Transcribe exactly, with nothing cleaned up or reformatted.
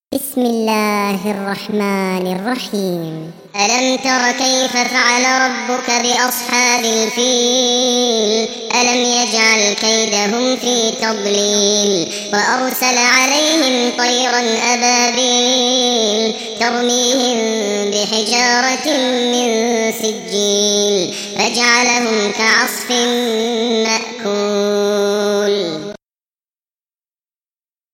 بسم الله الرحمن الرحيم. ألم تر كيف فعل ربك بأصحاب الفيل؟ ألم يجعل كيدهم في تضليل وأرسل عليهم طيرا أبابيل ترميهم بحجارة من سجيل فجعلهم كعصف مأكول.